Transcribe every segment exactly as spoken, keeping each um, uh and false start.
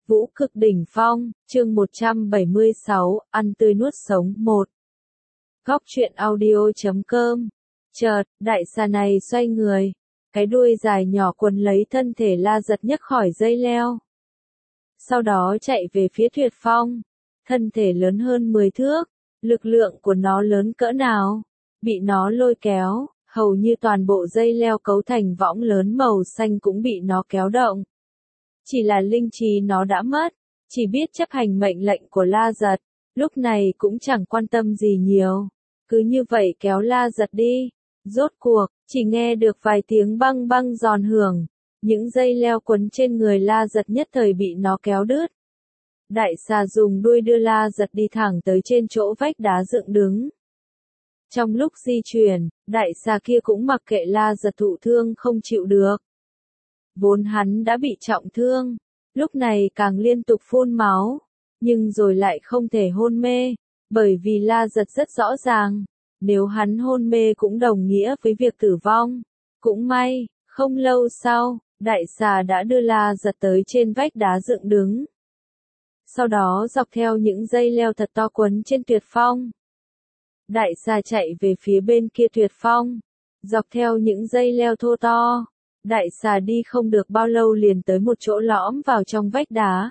Vũ cực đỉnh phong, chương một trăm bảy mươi sáu, ăn tươi nuốt sống một. Góc truyện audio chấm com. Chợt, đại xà này xoay người, cái đuôi dài nhỏ quấn lấy thân thể La Giật nhấc khỏi dây leo. Sau đó chạy về phía Tuyệt Phong, thân thể lớn hơn mười thước, lực lượng của nó lớn cỡ nào, bị nó lôi kéo, hầu như toàn bộ dây leo cấu thành võng lớn màu xanh cũng bị nó kéo động. Chỉ là linh trí nó đã mất, chỉ biết chấp hành mệnh lệnh của La Giật, lúc này cũng chẳng quan tâm gì nhiều, cứ như vậy kéo La Giật đi. Rốt cuộc, chỉ nghe được vài tiếng băng băng giòn hưởng, những dây leo quấn trên người La Giật nhất thời bị nó kéo đứt. Đại xà dùng đuôi đưa La Giật đi thẳng tới trên chỗ vách đá dựng đứng. Trong lúc di chuyển, đại xà kia cũng mặc kệ La Giật thụ thương không chịu được. Vốn hắn đã bị trọng thương, lúc này càng liên tục phun máu, nhưng rồi lại không thể hôn mê, bởi vì La Giật rất rõ ràng, nếu hắn hôn mê cũng đồng nghĩa với việc tử vong. Cũng may, không lâu sau, đại xà đã đưa La Giật tới trên vách đá dựng đứng. Sau đó dọc theo những dây leo thật to quấn trên Tuyệt Phong. Đại xà chạy về phía bên kia Tuyệt Phong, dọc theo những dây leo thô to. Đại xà đi không được bao lâu liền tới một chỗ lõm vào trong vách đá.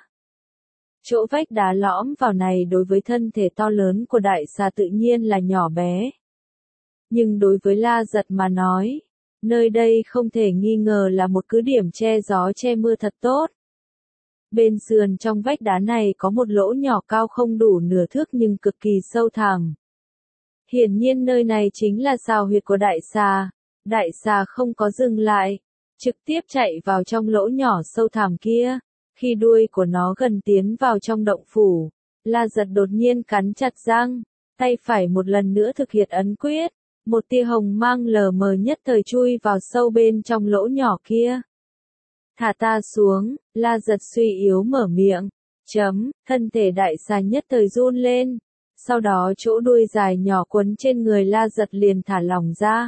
Chỗ vách đá lõm vào này đối với thân thể to lớn của đại xà tự nhiên là nhỏ bé. Nhưng đối với La Giật mà nói, nơi đây không thể nghi ngờ là một cứ điểm che gió che mưa thật tốt. Bên sườn trong vách đá này có một lỗ nhỏ cao không đủ nửa thước nhưng cực kỳ sâu thẳm. Hiển nhiên nơi này chính là sào huyệt của đại xà. Đại xà không có dừng lại, trực tiếp chạy vào trong lỗ nhỏ sâu thẳm kia. Khi đuôi của nó gần tiến vào trong động phủ, La Giật đột nhiên cắn chặt răng, tay phải một lần nữa thực hiện ấn quyết, một tia hồng mang lờ mờ nhất thời chui vào sâu bên trong lỗ nhỏ kia. Thả ta xuống, La Giật suy yếu mở miệng, chấm, thân thể đại xà nhất thời run lên, sau đó chỗ đuôi dài nhỏ quấn trên người La Giật liền thả lỏng ra.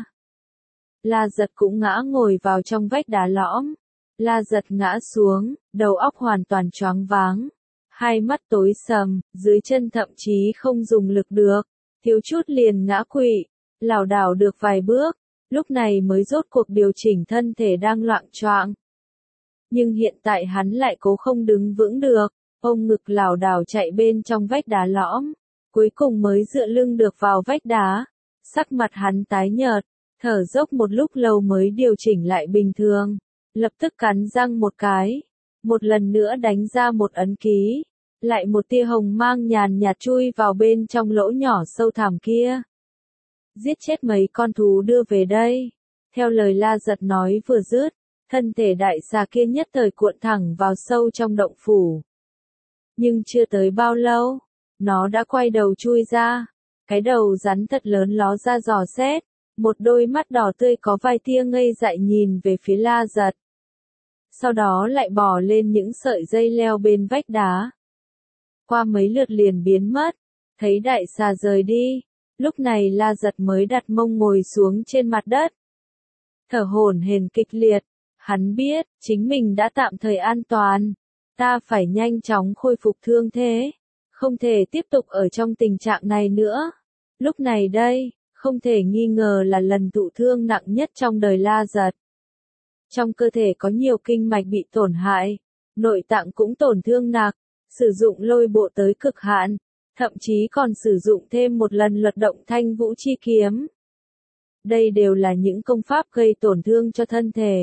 La Giật cũng ngã ngồi vào trong vách đá lõm. La Giật ngã xuống, đầu óc hoàn toàn choáng váng, hai mắt tối sầm, dưới chân thậm chí không dùng lực được, thiếu chút liền ngã quỵ, lảo đảo được vài bước, lúc này mới rốt cuộc điều chỉnh thân thể đang loạng choạng. Nhưng hiện tại hắn lại cố không đứng vững được, ôm ngực lảo đảo chạy bên trong vách đá lõm, cuối cùng mới dựa lưng được vào vách đá, sắc mặt hắn tái nhợt, thở dốc một lúc lâu mới điều chỉnh lại bình thường. Lập tức cắn răng một cái, một lần nữa đánh ra một ấn ký, lại một tia hồng mang nhàn nhạt chui vào bên trong lỗ nhỏ sâu thẳm kia. Giết chết mấy con thú đưa về đây. Theo lời La Giật nói vừa dứt, thân thể đại xà kia nhất thời cuộn thẳng vào sâu trong động phủ. Nhưng chưa tới bao lâu, nó đã quay đầu chui ra, cái đầu rắn thật lớn ló ra dò xét, một đôi mắt đỏ tươi có vài tia ngây dại nhìn về phía La Giật. Sau đó lại bò lên những sợi dây leo bên vách đá. Qua mấy lượt liền biến mất, thấy đại xà rời đi, lúc này La Giật mới đặt mông ngồi xuống trên mặt đất. Thở hổn hển kịch liệt, hắn biết, chính mình đã tạm thời an toàn, ta phải nhanh chóng khôi phục thương thế, không thể tiếp tục ở trong tình trạng này nữa. Lúc này đây, không thể nghi ngờ là lần thụ thương nặng nhất trong đời La Giật. Trong cơ thể có nhiều kinh mạch bị tổn hại, nội tạng cũng tổn thương nặng, sử dụng lôi bộ tới cực hạn, thậm chí còn sử dụng thêm một lần luật động thanh vũ chi kiếm. Đây đều là những công pháp gây tổn thương cho thân thể.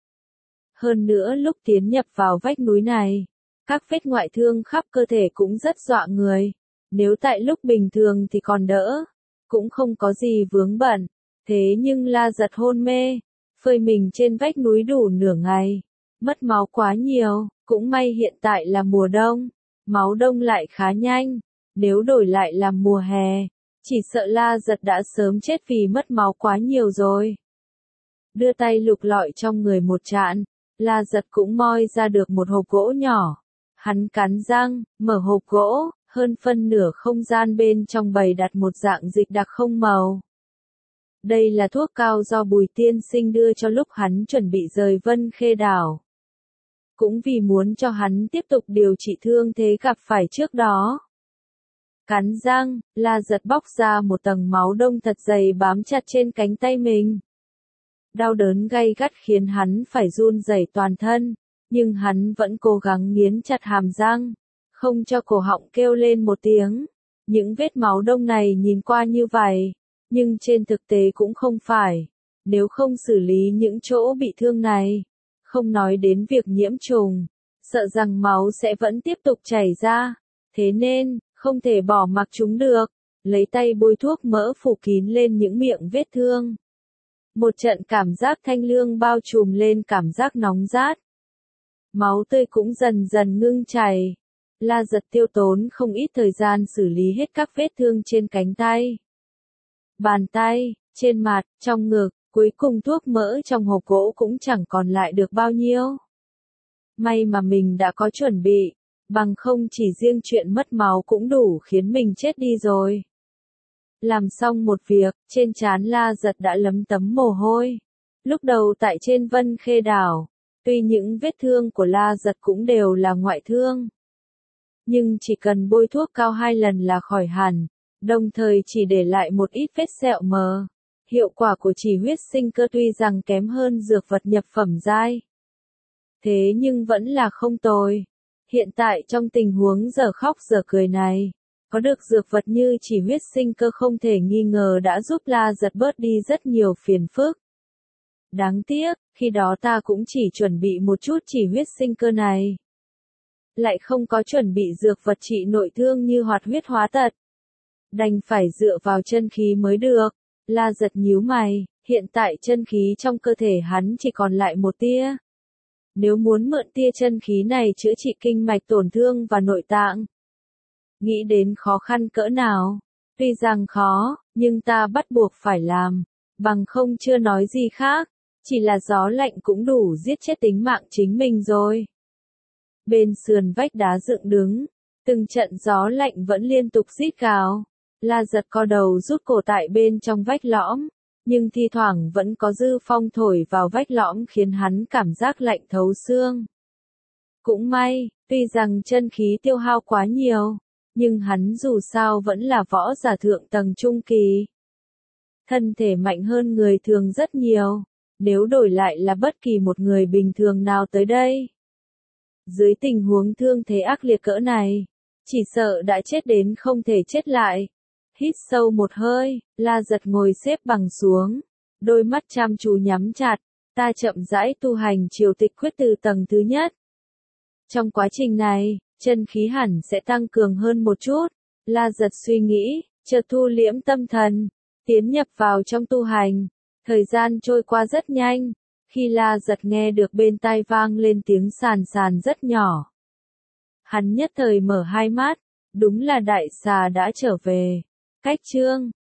Hơn nữa lúc tiến nhập vào vách núi này, các vết ngoại thương khắp cơ thể cũng rất dọa người. Nếu tại lúc bình thường thì còn đỡ, cũng không có gì vướng bận, thế nhưng La Giật hôn mê, phơi mình trên vách núi đủ nửa ngày, mất máu quá nhiều, cũng may hiện tại là mùa đông, máu đông lại khá nhanh, nếu đổi lại là mùa hè, chỉ sợ La Giật đã sớm chết vì mất máu quá nhiều rồi. Đưa tay lục lọi trong người một trạn, La Giật cũng moi ra được một hộp gỗ nhỏ, hắn cắn răng, mở hộp gỗ, hơn phân nửa không gian bên trong bày đặt một dạng dịch đặc không màu. Đây là thuốc cao do Bùi Tiên Sinh đưa cho lúc hắn chuẩn bị rời Vân Khê Đảo. cũng vì muốn cho hắn tiếp tục điều trị thương thế gặp phải trước đó. Cắn răng, La Giật bóc ra một tầng máu đông thật dày bám chặt trên cánh tay mình. Đau đớn gay gắt khiến hắn phải run rẩy toàn thân, nhưng hắn vẫn cố gắng nghiến chặt hàm răng, không cho cổ họng kêu lên một tiếng. Những vết máu đông này nhìn qua như vậy, nhưng trên thực tế cũng không phải. Nếu không xử lý những chỗ bị thương này, không nói đến việc nhiễm trùng, sợ rằng máu sẽ vẫn tiếp tục chảy ra. Thế nên, không thể bỏ mặc chúng được, lấy tay bôi thuốc mỡ phủ kín lên những miệng vết thương. Một trận cảm giác thanh lương bao trùm lên cảm giác nóng rát. Máu tươi cũng dần dần ngưng chảy. La Giật tiêu tốn không ít thời gian xử lý hết các vết thương trên cánh tay, bàn tay, trên mặt, trong ngực, cuối cùng thuốc mỡ trong hộp gỗ cũng chẳng còn lại được bao nhiêu. May mà mình đã có chuẩn bị, bằng không chỉ riêng chuyện mất máu cũng đủ khiến mình chết đi rồi. Làm xong một việc, trên trán La Giật đã lấm tấm mồ hôi. Lúc đầu tại trên Vân Khê Đảo, tuy những vết thương của La Giật cũng đều là ngoại thương, nhưng chỉ cần bôi thuốc cao hai lần là khỏi hẳn, đồng thời chỉ để lại một ít vết sẹo mờ. Hiệu quả của chỉ huyết sinh cơ tuy rằng kém hơn dược vật nhập phẩm giai, thế nhưng vẫn là không tồi. Hiện tại trong tình huống giờ khóc giờ cười này, có được dược vật như chỉ huyết sinh cơ không thể nghi ngờ đã giúp La Giật bớt đi rất nhiều phiền phức. Đáng tiếc, khi đó ta cũng chỉ chuẩn bị một chút chỉ huyết sinh cơ này, lại không có chuẩn bị dược vật trị nội thương như hoạt huyết hóa tật. Đành phải dựa vào chân khí mới được. La Giật nhíu mày, hiện tại chân khí trong cơ thể hắn chỉ còn lại một tia. Nếu muốn mượn tia chân khí này chữa trị kinh mạch tổn thương và nội tạng, nghĩ đến khó khăn cỡ nào. Tuy rằng khó, nhưng ta bắt buộc phải làm, bằng không chưa nói gì khác, chỉ là gió lạnh cũng đủ giết chết tính mạng chính mình rồi. Bên sườn vách đá dựng đứng, từng trận gió lạnh vẫn liên tục rít gào. La Giật co đầu rút cổ tại bên trong vách lõm, nhưng thi thoảng vẫn có dư phong thổi vào vách lõm khiến hắn cảm giác lạnh thấu xương. Cũng may, tuy rằng chân khí tiêu hao quá nhiều, nhưng hắn dù sao vẫn là võ giả thượng tầng trung kỳ. Thân thể mạnh hơn người thường rất nhiều, nếu đổi lại là bất kỳ một người bình thường nào tới đây, dưới tình huống thương thế ác liệt cỡ này, chỉ sợ đã chết đến không thể chết lại. Hít sâu một hơi, La Giật ngồi xếp bằng xuống, đôi mắt chăm chú nhắm chặt, ta chậm rãi tu hành triều tịch quyết từ tầng thứ nhất. Trong quá trình này, chân khí hẳn sẽ tăng cường hơn một chút. La Giật suy nghĩ, chợt thu liễm tâm thần, tiến nhập vào trong tu hành. Thời gian trôi qua rất nhanh, khi La Giật nghe được bên tai vang lên tiếng sàn sàn rất nhỏ. Hắn nhất thời mở hai mắt, đúng là đại xà đã trở về. Cách chương